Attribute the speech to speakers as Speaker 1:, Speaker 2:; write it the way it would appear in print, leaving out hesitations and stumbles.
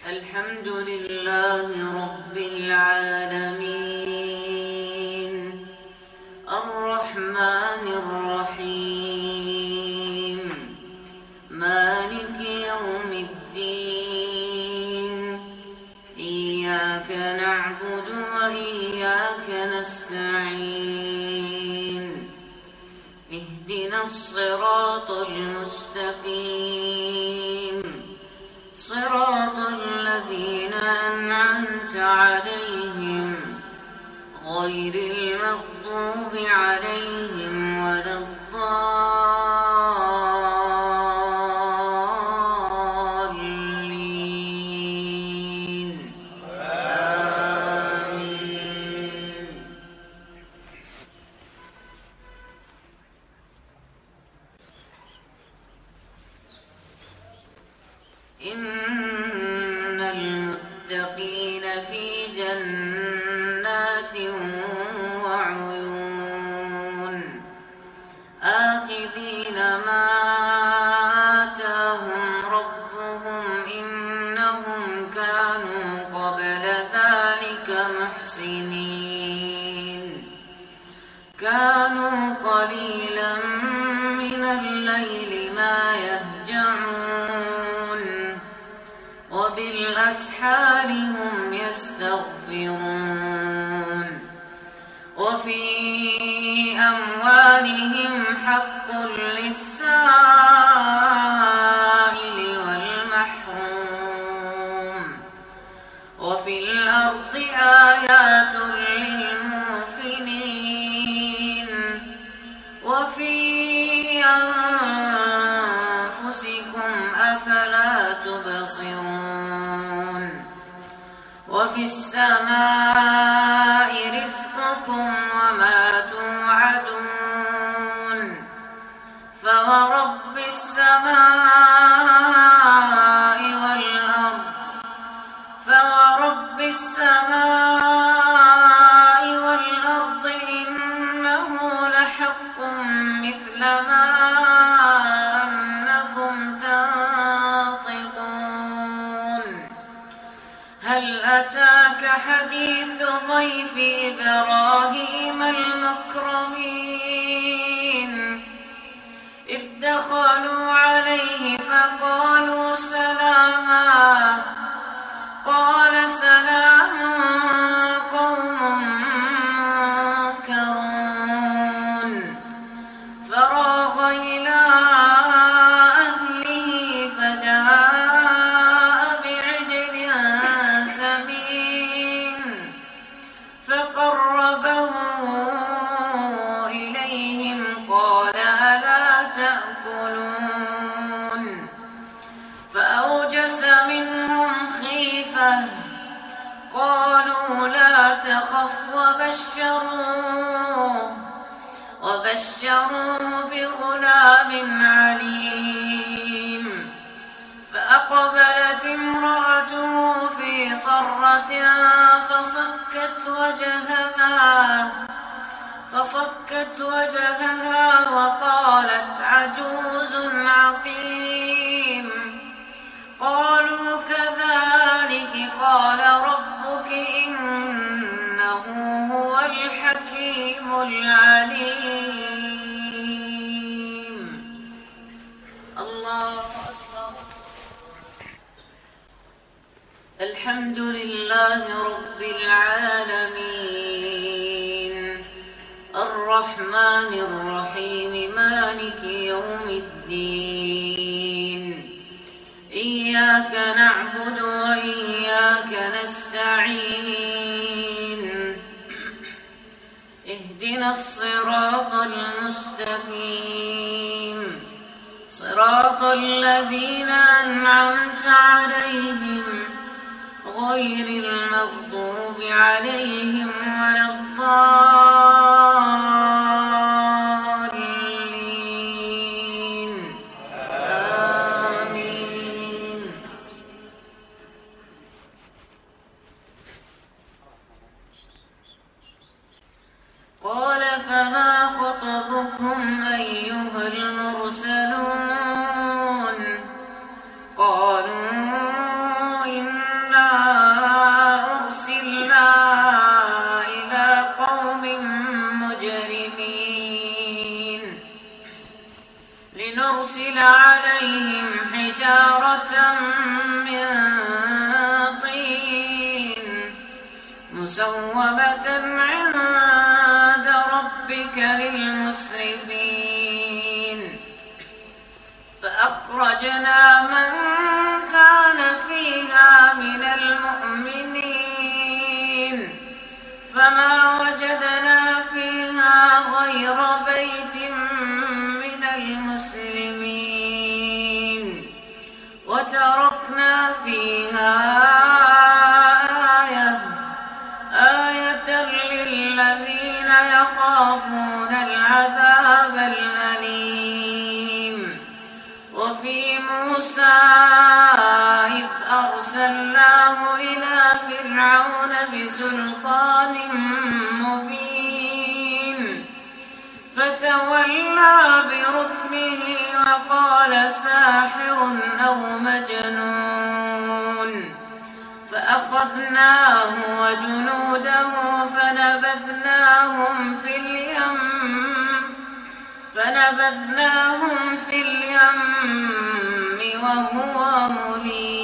Speaker 1: الحمد لله رب العالمين الرحمن الرحيم مالك يوم الدين إياك نعبد وإياك نستعين اهدنا الصراط المستقيم صراط الذين أنعمت عليهم غير المغضوب عليهم ولا الضالين آمين. إن المتقين في جنات وعيون آخذين ما آتاهم ربهم إنهم كانوا قبل ذلك محسنين كانوا قليلا من الليل ما يهجعون وبالأسحار هم يستغفرون وفي أموالهم حق للسائل والمحروم وفي الأرض آيات للموقنين وفي أنفسكم أفلا تبصرون وفي السماء رزقكم وما توعدون فورب السماء والأرض إنه لحق مثل ما أنكم تنطقون هل أتاك حديث ضيف إبراهيم المكرمين إذ دخلوا عليه فقالوا سلاما قال سلام قوم منكرون فراغ إلى أهله فجاء بعجل سمين فقربه إليهم قال ألا تأكلون فأوجس منهم خيفة قالوا لا تخف وبشروه بغلام عليم فأقبلت امرأته في صرة فصكت وجهها وقالت عجوز عقيم قالوا كذلك قال ربك إنه هو الحكيم العليم. الله أكبر. الحمد لله رب العالمين الرحمن الرحيم مالك يوم الدين إياك نعبد وإياك نستعين اهدنا الصراط المستقيم صراط الذين أنعمت عليهم غير المغضوب عليهم ولا الضالين آمين. قال فما خطبكم أيها المرسلون قالوا إنا مسومة عند ربك للمسرفين فأخرجنا من كان فيها من المؤمنين فما وجدنا فيها غير بيت من المسلمين وتركنا فيها آية للذين يخافون العذاب الأليم وفي موسى إذ أرسلناه إلى فرعون بسلطان مبين فتولى بركنه وقال ساحر أو مجنون فأخذناه وجنوده فنبذناهم في اليم وهو مليم